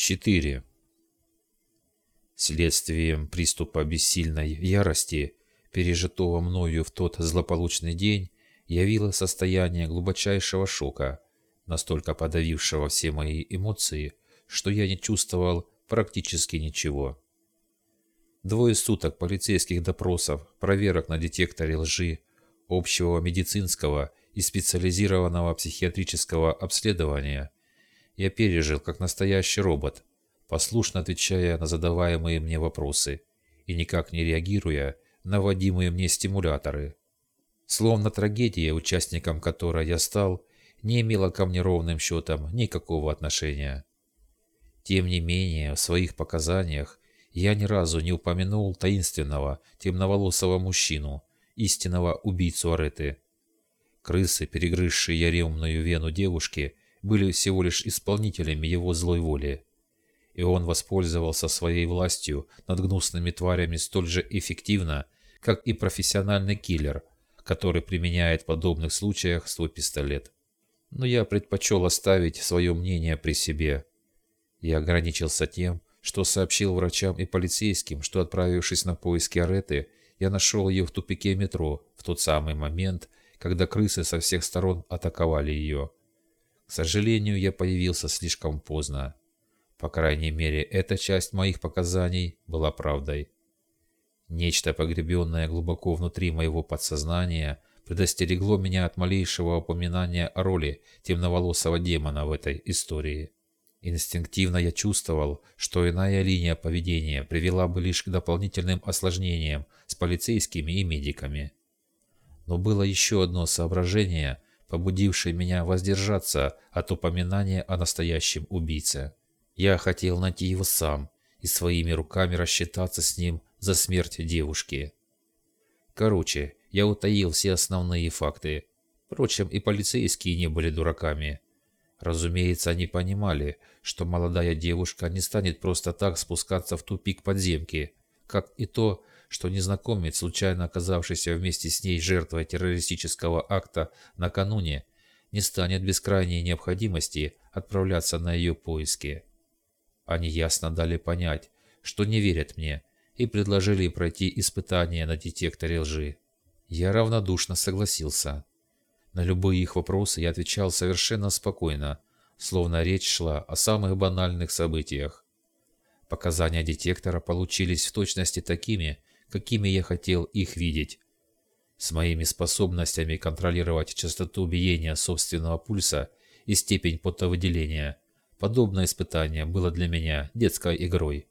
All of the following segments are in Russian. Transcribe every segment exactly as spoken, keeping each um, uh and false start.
четыре. Следствием приступа бессильной ярости, пережитого мною в тот злополучный день, явилось состояние глубочайшего шока, настолько подавившего все мои эмоции, что я не чувствовал практически ничего. Двое суток полицейских допросов, проверок на детекторе лжи, общего медицинского и специализированного психиатрического обследования я пережил как настоящий робот, послушно отвечая на задаваемые мне вопросы и никак не реагируя на вводимые мне стимуляторы. Словно трагедия, участником которой я стал, не имела ко мне ровным счетом никакого отношения. Тем не менее, в своих показаниях я ни разу не упомянул таинственного темноволосого мужчину, истинного убийцу Ареты. Крысы, перегрызшие яремную вену девушки, были всего лишь исполнителями его злой воли. И он воспользовался своей властью над гнусными тварями столь же эффективно, как и профессиональный киллер, который применяет в подобных случаях свой пистолет. Но я предпочел оставить свое мнение при себе. Я ограничился тем, что сообщил врачам и полицейским, что, отправившись на поиски Ареты, я нашел ее в тупике метро в тот самый момент, когда крысы со всех сторон атаковали ее. К сожалению, я появился слишком поздно. По крайней мере, эта часть моих показаний была правдой. Нечто, погребенное глубоко внутри моего подсознания, предостерегло меня от малейшего упоминания о роли темноволосого демона в этой истории. Инстинктивно я чувствовал, что иная линия поведения привела бы лишь к дополнительным осложнениям с полицейскими и медиками. Но было еще одно соображение, побудившее меня воздержаться от упоминания о настоящем убийце. Я хотел найти его сам и своими руками рассчитаться с ним за смерть девушки. Короче, я утаил все основные факты. Впрочем, и полицейские не были дураками. Разумеется, они понимали, что молодая девушка не станет просто так спускаться в тупик подземки, как и то, что незнакомец, случайно оказавшийся вместе с ней жертвой террористического акта накануне, не станет без крайней необходимости отправляться на ее поиски. Они ясно дали понять, что не верят мне, и предложили пройти испытание на детекторе лжи. Я равнодушно согласился. На любые их вопросы я отвечал совершенно спокойно, словно речь шла о самых банальных событиях. Показания детектора получились в точности такими, какими я хотел их видеть. С моими способностями контролировать частоту биения собственного пульса и степень потовыделения, подобное испытание было для меня детской игрой.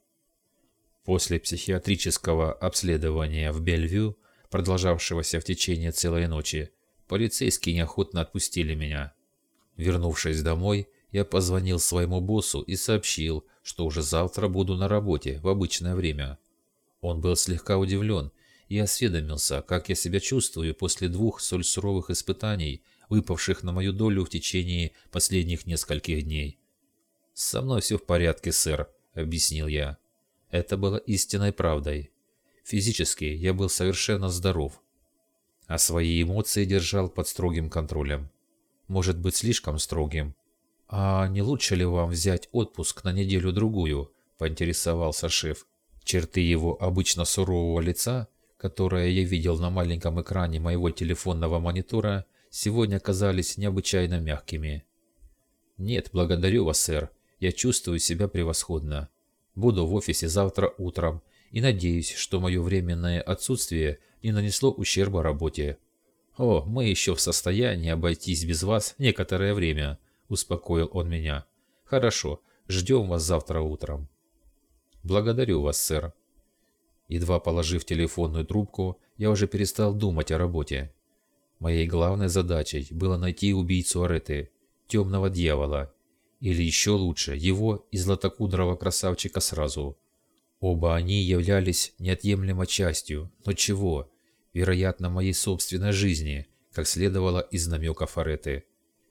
После психиатрического обследования в Бельвью, продолжавшегося в течение целой ночи, полицейские неохотно отпустили меня. Вернувшись домой, я позвонил своему боссу и сообщил, что уже завтра буду на работе в обычное время. Он был слегка удивлен и осведомился, как я себя чувствую после двух столь суровых испытаний, выпавших на мою долю в течение последних нескольких дней. «Со мной все в порядке, сэр», — объяснил я. Это было истинной правдой. Физически я был совершенно здоров, а свои эмоции держал под строгим контролем. Может быть, слишком строгим. «А не лучше ли вам взять отпуск на неделю-другую?» – поинтересовался шеф. Черты его обычно сурового лица, которое я видел на маленьком экране моего телефонного монитора, сегодня казались необычайно мягкими. «Нет, благодарю вас, сэр. Я чувствую себя превосходно. Буду в офисе завтра утром и надеюсь, что мое временное отсутствие не нанесло ущерба работе. О, мы еще в состоянии обойтись без вас некоторое время», – успокоил он меня. «Хорошо, ждем вас завтра утром». «Благодарю вас, сэр». Едва положив телефонную трубку, я уже перестал думать о работе. Моей главной задачей было найти убийцу Ареты, темного дьявола, или еще лучше, его и златокудрого красавчика сразу. Оба они являлись неотъемлемой частью, но чего? Вероятно, моей собственной жизни, как следовало из намеков Ареты.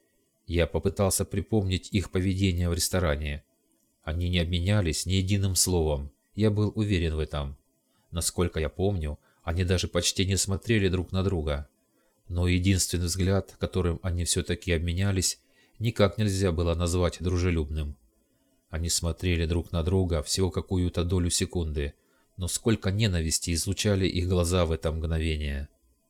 Я попытался припомнить их поведение в ресторане. Они не обменялись ни единым словом, я был уверен в этом. Насколько я помню, они даже почти не смотрели друг на друга. Но единственный взгляд, которым они все-таки обменялись, никак нельзя было назвать дружелюбным. Они смотрели друг на друга всего какую-то долю секунды, но сколько ненависти излучали их глаза в это мгновение.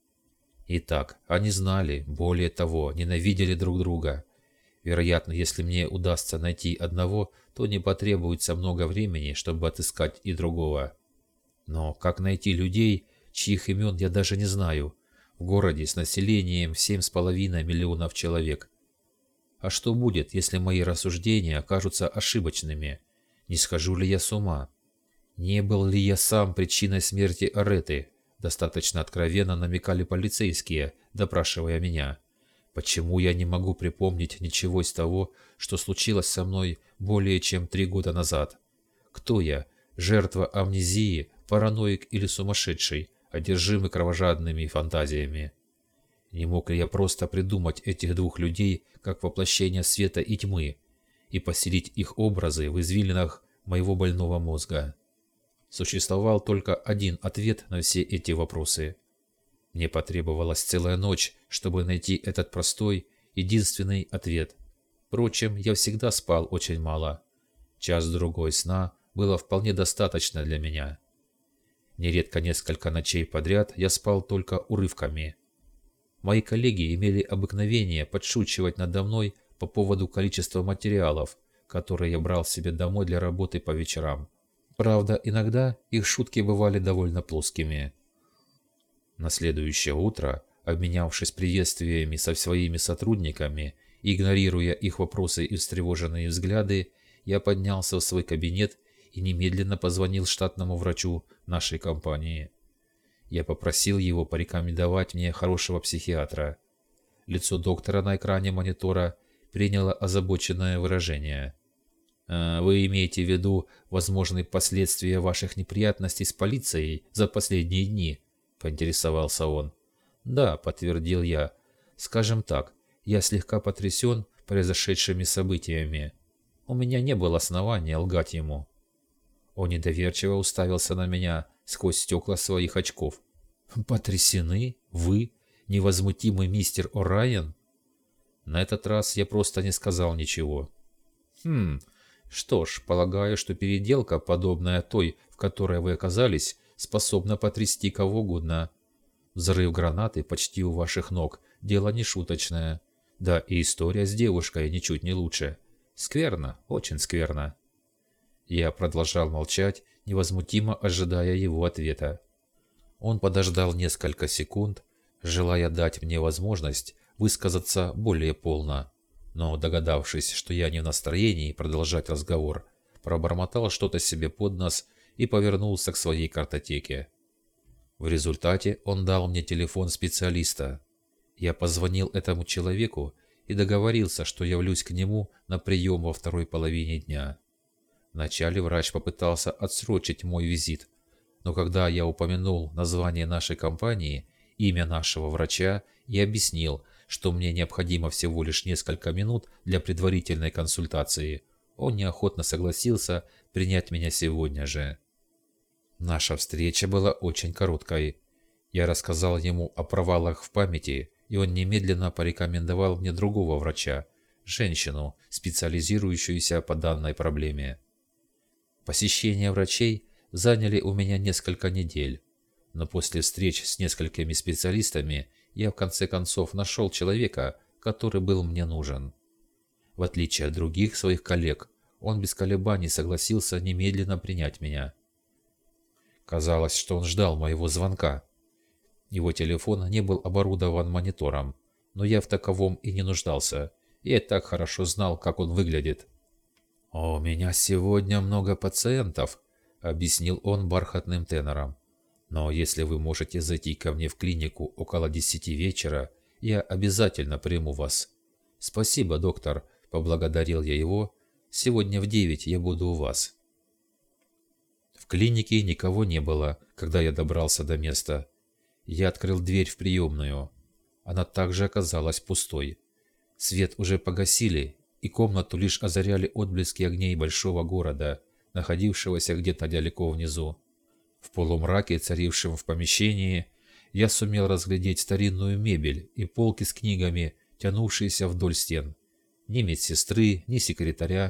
Итак, они знали, более того, ненавидели друг друга. Вероятно, если мне удастся найти одного, то не потребуется много времени, чтобы отыскать и другого. Но как найти людей, чьих имен я даже не знаю, в городе с населением в семь с половиной миллионов человек? А что будет, если мои рассуждения окажутся ошибочными? Не схожу ли я с ума? Не был ли я сам причиной смерти Ареты? Достаточно откровенно намекали полицейские, допрашивая меня. Почему я не могу припомнить ничего из того, что случилось со мной более чем три года назад? Кто я? Жертва амнезии, параноик или сумасшедший, одержимый кровожадными фантазиями? Не мог ли я просто придумать этих двух людей как воплощение света и тьмы и поселить их образы в извилинах моего больного мозга? Существовал только один ответ на все эти вопросы. Мне потребовалась целая ночь, чтобы найти этот простой, единственный ответ. Впрочем, я всегда спал очень мало. Час-другой сна было вполне достаточно для меня. Нередко несколько ночей подряд я спал только урывками. Мои коллеги имели обыкновение подшучивать надо мной по поводу количества материалов, которые я брал себе домой для работы по вечерам. Правда, иногда их шутки бывали довольно плоскими. На следующее утро, обменявшись приветствиями со своими сотрудниками, игнорируя их вопросы и встревоженные взгляды, я поднялся в свой кабинет и немедленно позвонил штатному врачу нашей компании. Я попросил его порекомендовать мне хорошего психиатра. Лицо доктора на экране монитора приняло озабоченное выражение. «Вы имеете в виду возможные последствия ваших неприятностей с полицией за последние дни?» – поинтересовался он. «Да», – подтвердил я. «Скажем так, я слегка потрясен произошедшими событиями. У меня не было основания лгать ему». Он недоверчиво уставился на меня сквозь стекла своих очков. «Потрясены? Вы? Невозмутимый мистер О'Райен?» На этот раз я просто не сказал ничего. «Хм, что ж, полагаю, что переделка, подобная той, в которой вы оказались, способна потрясти кого угодно. Взрыв гранаты почти у ваших ног – дело не шуточное. Да и история с девушкой ничуть не лучше. Скверно, очень скверно». Я продолжал молчать, невозмутимо ожидая его ответа. Он подождал несколько секунд, желая дать мне возможность высказаться более полно, но, догадавшись, что я не в настроении продолжать разговор, пробормотал что-то себе под нос и повернулся к своей картотеке. В результате он дал мне телефон специалиста. Я позвонил этому человеку и договорился, что явлюсь к нему на прием во второй половине дня. Вначале врач попытался отсрочить мой визит, но когда я упомянул название нашей компании, имя нашего врача и объяснил, что мне необходимо всего лишь несколько минут для предварительной консультации, он неохотно согласился принять меня сегодня же. Наша встреча была очень короткой. Я рассказал ему о провалах в памяти, и он немедленно порекомендовал мне другого врача, женщину, специализирующуюся по данной проблеме. Посещения врачей заняли у меня несколько недель, но после встреч с несколькими специалистами я в конце концов нашел человека, который был мне нужен. В отличие от других своих коллег, он без колебаний согласился немедленно принять меня. Казалось, что он ждал моего звонка. Его телефон не был оборудован монитором, но я в таковом и не нуждался. Я и так хорошо знал, как он выглядит. «У меня сегодня много пациентов», — объяснил он бархатным тенором. «Но если вы можете зайти ко мне в клинику около десяти вечера, я обязательно приму вас». «Спасибо, доктор», — поблагодарил я его. «Сегодня в девять я буду у вас». В клинике никого не было, когда я добрался до места. Я открыл дверь в приемную. Она также оказалась пустой. Свет уже погасили, и комнату лишь озаряли отблески огней большого города, находившегося где-то далеко внизу. В полумраке, царившем в помещении, я сумел разглядеть старинную мебель и полки с книгами, тянувшиеся вдоль стен. Ни медсестры, ни секретаря,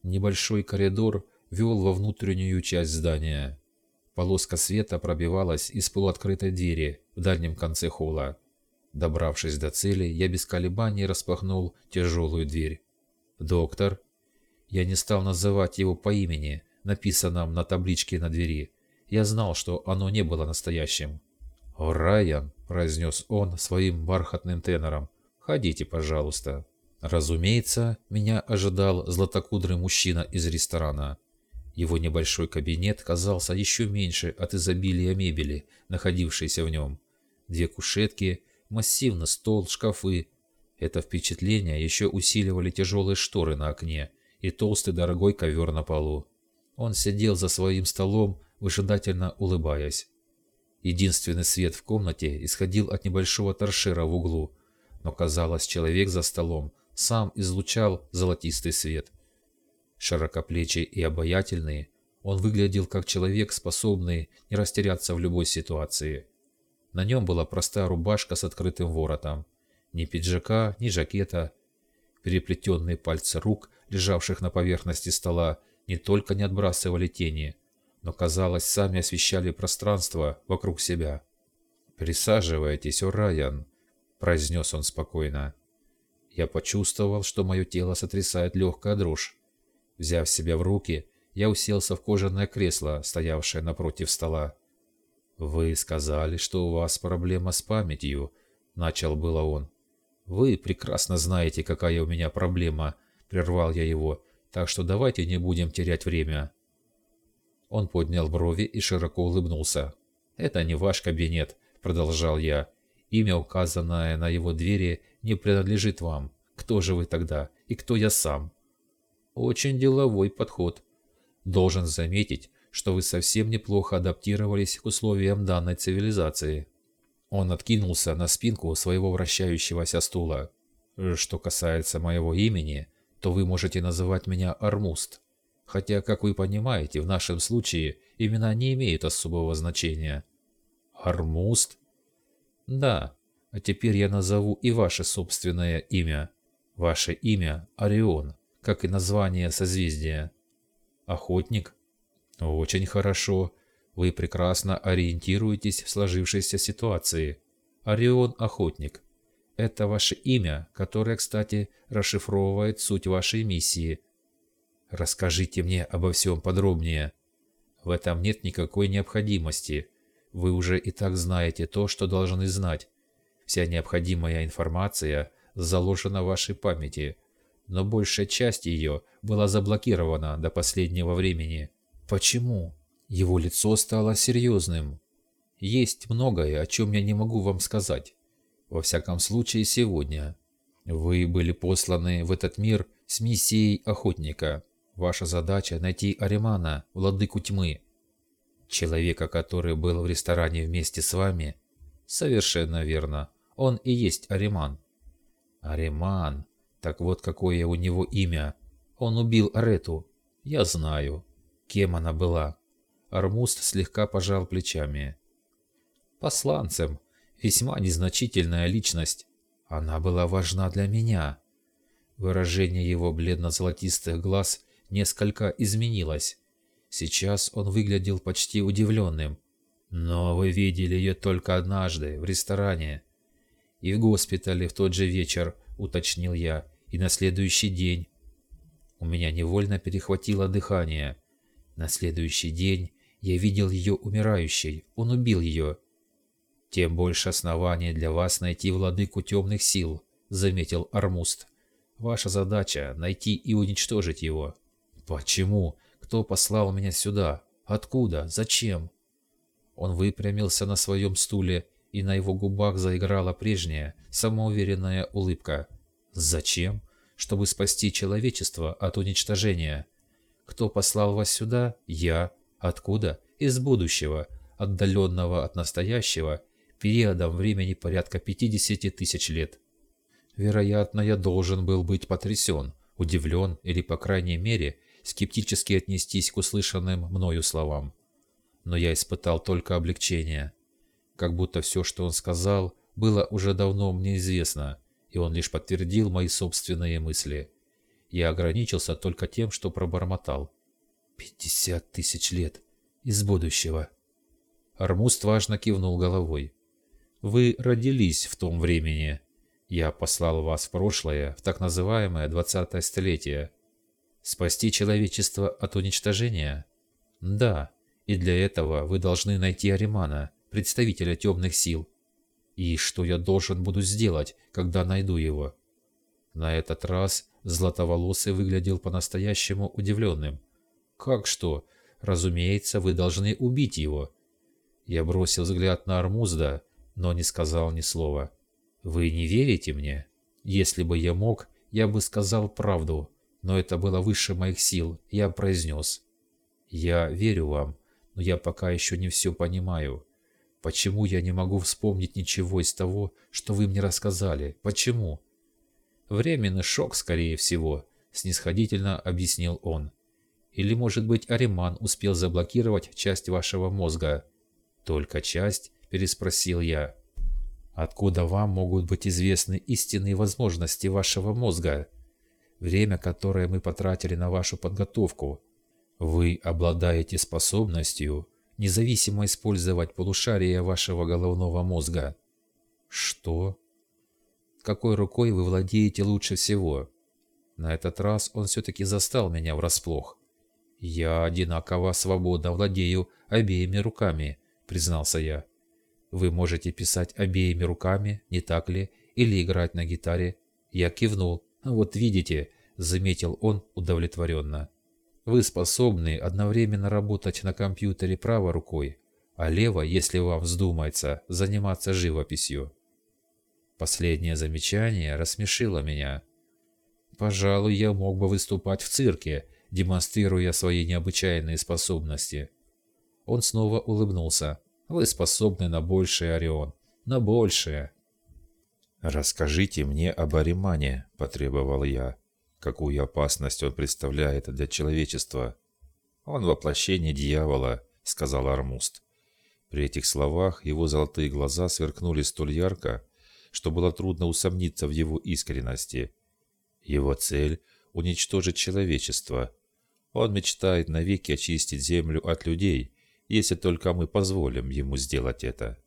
Небольшой коридор вел во внутреннюю часть здания. Полоска света пробивалась из полуоткрытой двери в дальнем конце холла. Добравшись до цели, я без колебаний распахнул тяжелую дверь. «Доктор?» Я не стал называть его по имени, написанном на табличке на двери. Я знал, что оно не было настоящим. «О, Райан!» – произнес он своим бархатным тенором. «Ходите, пожалуйста». Разумеется, меня ожидал златокудрый мужчина из ресторана. Его небольшой кабинет казался еще меньше от изобилия мебели, находившейся в нем. Две кушетки, массивный стол, шкафы. Это впечатление еще усиливали тяжелые шторы на окне и толстый дорогой ковер на полу. Он сидел за своим столом, выжидательно улыбаясь. Единственный свет в комнате исходил от небольшого торшера в углу, но, казалось, человек за столом сам излучал золотистый свет. Широкоплечий и обаятельный, он выглядел как человек, способный не растеряться в любой ситуации. На нем была простая рубашка с открытым воротом. Ни пиджака, ни жакета. Переплетенные пальцы рук, лежавших на поверхности стола, не только не отбрасывали тени, но, казалось, сами освещали пространство вокруг себя. «Присаживайтесь, о Райан», — произнес он спокойно. Я почувствовал, что мое тело сотрясает легкая дрожь. Взяв себя в руки, я уселся в кожаное кресло, стоявшее напротив стола. «Вы сказали, что у вас проблема с памятью», — начал было он. «Вы прекрасно знаете, какая у меня проблема», — прервал я его, «так что давайте не будем терять время». Он поднял брови и широко улыбнулся. «Это не ваш кабинет», — продолжал я. «Имя, указанное на его двери, не принадлежит вам. Кто же вы тогда? И кто я сам?» «Очень деловой подход. Должен заметить, что вы совсем неплохо адаптировались к условиям данной цивилизации». Он откинулся на спинку своего вращающегося стула. «Что касается моего имени, то вы можете называть меня Армуст. Хотя, как вы понимаете, в нашем случае имена не имеют особого значения». «Армуст?» «Да, а теперь я назову и ваше собственное имя. Ваше имя – Орион, как и название созвездия». «Охотник?» «Очень хорошо. Вы прекрасно ориентируетесь в сложившейся ситуации. Орион – Охотник. Это ваше имя, которое, кстати, расшифровывает суть вашей миссии. Расскажите мне обо всем подробнее». «В этом нет никакой необходимости. Вы уже и так знаете то, что должны знать. Вся необходимая информация заложена в вашей памяти, но большая часть ее была заблокирована до последнего времени». «Почему?» Его лицо стало серьезным. «Есть многое, о чем я не могу вам сказать. Во всяком случае, сегодня. Вы были посланы в этот мир с миссией Охотника. Ваша задача — найти Аримана, владыку тьмы». «Человека, который был в ресторане вместе с вами?» «Совершенно верно. Он и есть Ариман». «Ариман? Так вот какое у него имя. Он убил Арету. Я знаю. Кем она была?» Армуст слегка пожал плечами. «Посланцем. Весьма незначительная личность. Она была важна для меня». Выражение его бледно-золотистых глаз несколько изменилось. Сейчас он выглядел почти удивленным. «Но вы видели ее только однажды, в ресторане. И в госпитале в тот же вечер», — уточнил я, — «и на следующий день». У меня невольно перехватило дыхание. На следующий день я видел ее умирающей, он убил ее. «Тем больше оснований для вас найти владыку темных сил», — заметил Армуст. «Ваша задача — найти и уничтожить его». «Почему? Кто послал меня сюда? Откуда? Зачем?» Он выпрямился на своем стуле, и на его губах заиграла прежняя, самоуверенная улыбка. «Зачем? Чтобы спасти человечество от уничтожения. Кто послал вас сюда? Я. Откуда? Из будущего, отдаленного от настоящего, периодом времени порядка пятидесяти тысяч лет. Вероятно, я должен был быть потрясен, удивлен или, по крайней мере, скептически отнестись к услышанным мною словам. Но я испытал только облегчение. Как будто все, что он сказал, было уже давно мне известно, и он лишь подтвердил мои собственные мысли. Я ограничился только тем, что пробормотал. «Пятьдесят тысяч лет из будущего». Армуст важно кивнул головой. «Вы родились в том времени. Я послал вас в прошлое, в так называемое двадцатое столетие. Спасти человечество от уничтожения? Да, и для этого вы должны найти Аримана, представителя темных сил. И что я должен буду сделать, когда найду его?» На этот раз Златоволосый выглядел по-настоящему удивленным. «Как что? Разумеется, вы должны убить его». Я бросил взгляд на Армузда, но не сказал ни слова. «Вы не верите мне? Если бы я мог, я бы сказал правду, но это было выше моих сил», я произнес. «Я верю вам, но я пока еще не все понимаю. Почему я не могу вспомнить ничего из того, что вы мне рассказали? Почему?» «Временный шок, скорее всего», — снисходительно объяснил он. «Или, может быть, Ариман успел заблокировать часть вашего мозга?» «Только часть?» — переспросил я. «Откуда вам могут быть известны истинные возможности вашего мозга? Время, которое мы потратили на вашу подготовку. Вы обладаете способностью независимо использовать полушария вашего головного мозга». «Что?» «Какой рукой вы владеете лучше всего?» На этот раз он все-таки застал меня врасплох. «Я одинаково свободно владею обеими руками», — признался я. «Вы можете писать обеими руками, не так ли, или играть на гитаре?» Я кивнул. «Вот видите», — заметил он удовлетворенно. «Вы способны одновременно работать на компьютере правой рукой, а левой, если вам вздумается, заниматься живописью». Последнее замечание рассмешило меня. Пожалуй, я мог бы выступать в цирке, демонстрируя свои необычайные способности. Он снова улыбнулся. «Вы способны на большее, Орион, на большее». «Расскажите мне об Аримане», — потребовал я. «Какую опасность он представляет для человечества?» «Он воплощение дьявола», — сказал Армуст. При этих словах его золотые глаза сверкнули столь ярко, что было трудно усомниться в его искренности. Его цель — уничтожить человечество. Он мечтает навеки очистить землю от людей, если только мы позволим ему сделать это.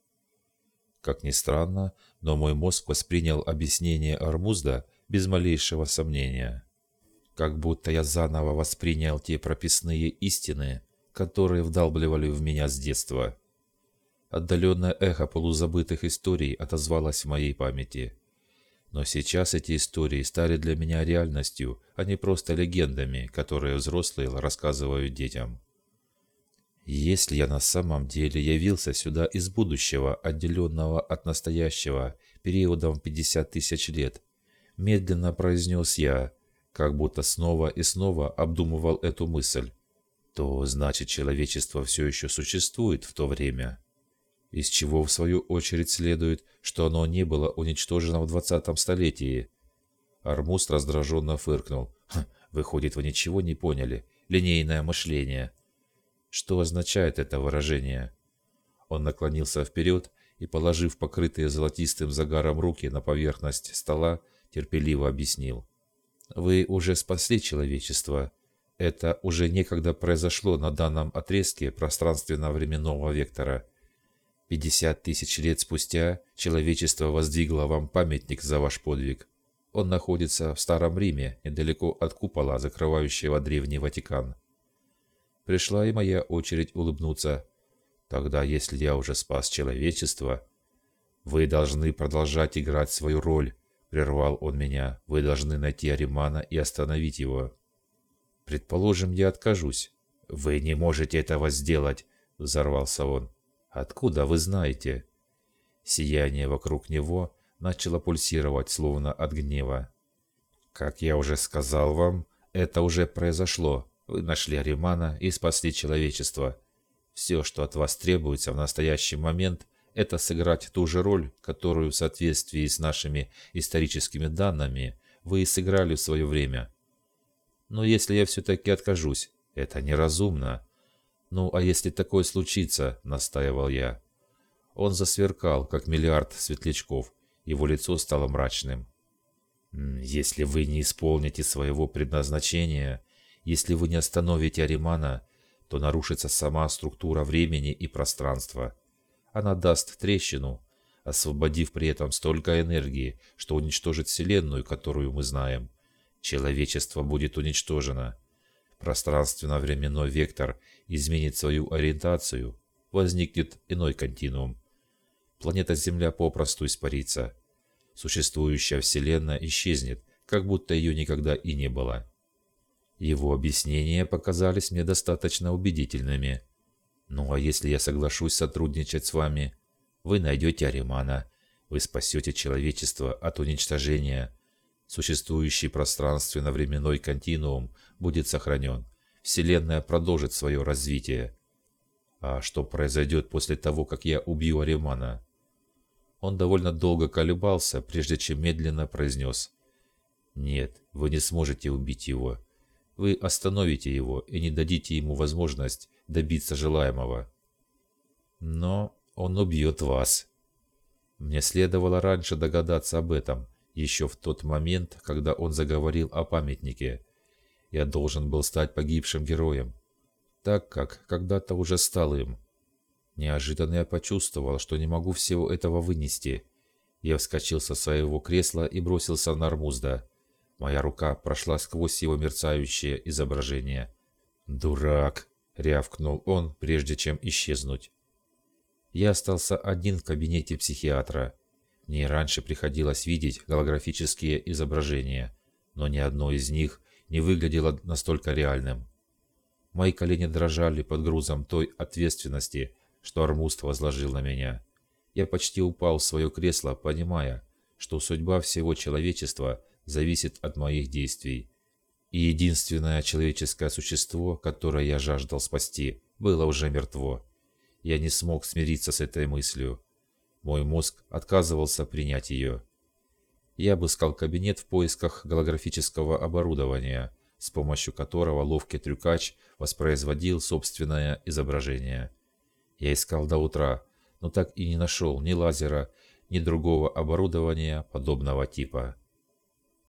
Как ни странно, но мой мозг воспринял объяснение Армузда без малейшего сомнения. Как будто я заново воспринял те прописные истины, которые вдалбливали в меня с детства. Отдаленное эхо полузабытых историй отозвалось в моей памяти. Но сейчас эти истории стали для меня реальностью, а не просто легендами, которые взрослые рассказывают детям. Если я на самом деле явился сюда из будущего, отделенного от настоящего, периодом пятьдесят тысяч лет, медленно произнес я, как будто снова и снова обдумывал эту мысль, то значит человечество все еще существует в то время. Из чего, в свою очередь, следует, что оно не было уничтожено в двадцатом столетии. Армуст раздраженно фыркнул. «Хм, выходит, вы ничего не поняли. Линейное мышление». Что означает это выражение? Он наклонился вперед и, положив покрытые золотистым загаром руки на поверхность стола, терпеливо объяснил. «Вы уже спасли человечество. Это уже некогда произошло на данном отрезке пространственно-временного вектора. Пятьдесят тысяч лет спустя человечество воздвигло вам памятник за ваш подвиг. Он находится в Старом Риме, недалеко от купола, закрывающего Древний Ватикан». Пришла и моя очередь улыбнуться. «Тогда, если я уже спас человечество...» «Вы должны продолжать играть свою роль», — прервал он меня. «Вы должны найти Аримана и остановить его». «Предположим, я откажусь». «Вы не можете этого сделать», — взорвался он. «Откуда вы знаете?» Сияние вокруг него начало пульсировать, словно от гнева. «Как я уже сказал вам, это уже произошло. Вы нашли Аримана и спасли человечество. Все, что от вас требуется в настоящий момент, это сыграть ту же роль, которую в соответствии с нашими историческими данными вы и сыграли в свое время. Но если я все-таки откажусь, это неразумно. Ну, а если такое случится, настаивал я». Он засверкал, как миллиард светлячков, его лицо стало мрачным. М, Если вы не исполните своего предназначения, если вы не остановите Аримана, то нарушится сама структура времени и пространства. Она даст трещину, освободив при этом столько энергии, что уничтожит Вселенную, которую мы знаем. Человечество будет уничтожено. Пространственно-временной вектор изменит свою ориентацию, возникнет иной континуум. Планета Земля попросту испарится. Существующая Вселенная исчезнет, как будто ее никогда и не было. Его объяснения показались мне достаточно убедительными. Ну а если я соглашусь сотрудничать с вами, вы найдете Аримана, вы спасете человечество от уничтожения. Существующий пространственно-временной континуум будет сохранен. Вселенная продолжит свое развитие. А что произойдет после того, как я убью Аримана? Он довольно долго колебался, прежде чем медленно произнес: «Нет, вы не сможете убить его. Вы остановите его и не дадите ему возможность добиться желаемого. Но он убьет вас». Мне следовало раньше догадаться об этом, еще в тот момент, когда он заговорил о памятнике. Я должен был стать погибшим героем, так как когда-то уже стал им. Неожиданно я почувствовал, что не могу всего этого вынести. Я вскочил со своего кресла и бросился на Армузда. Моя рука прошла сквозь его мерцающее изображение. «Дурак!» — рявкнул он, прежде чем исчезнуть. Я остался один в кабинете психиатра. Мне раньше приходилось видеть голографические изображения, но ни одно из них не выглядело настолько реальным. Мои колени дрожали под грузом той ответственности, что Армуст возложил на меня. Я почти упал в свое кресло, понимая, что судьба всего человечества зависит от моих действий. И единственное человеческое существо, которое я жаждал спасти, было уже мертво. Я не смог смириться с этой мыслью. Мой мозг отказывался принять ее. Я обыскал кабинет в поисках голографического оборудования, с помощью которого ловкий трюкач воспроизводил собственное изображение. Я искал до утра, но так и не нашел ни лазера, ни другого оборудования подобного типа.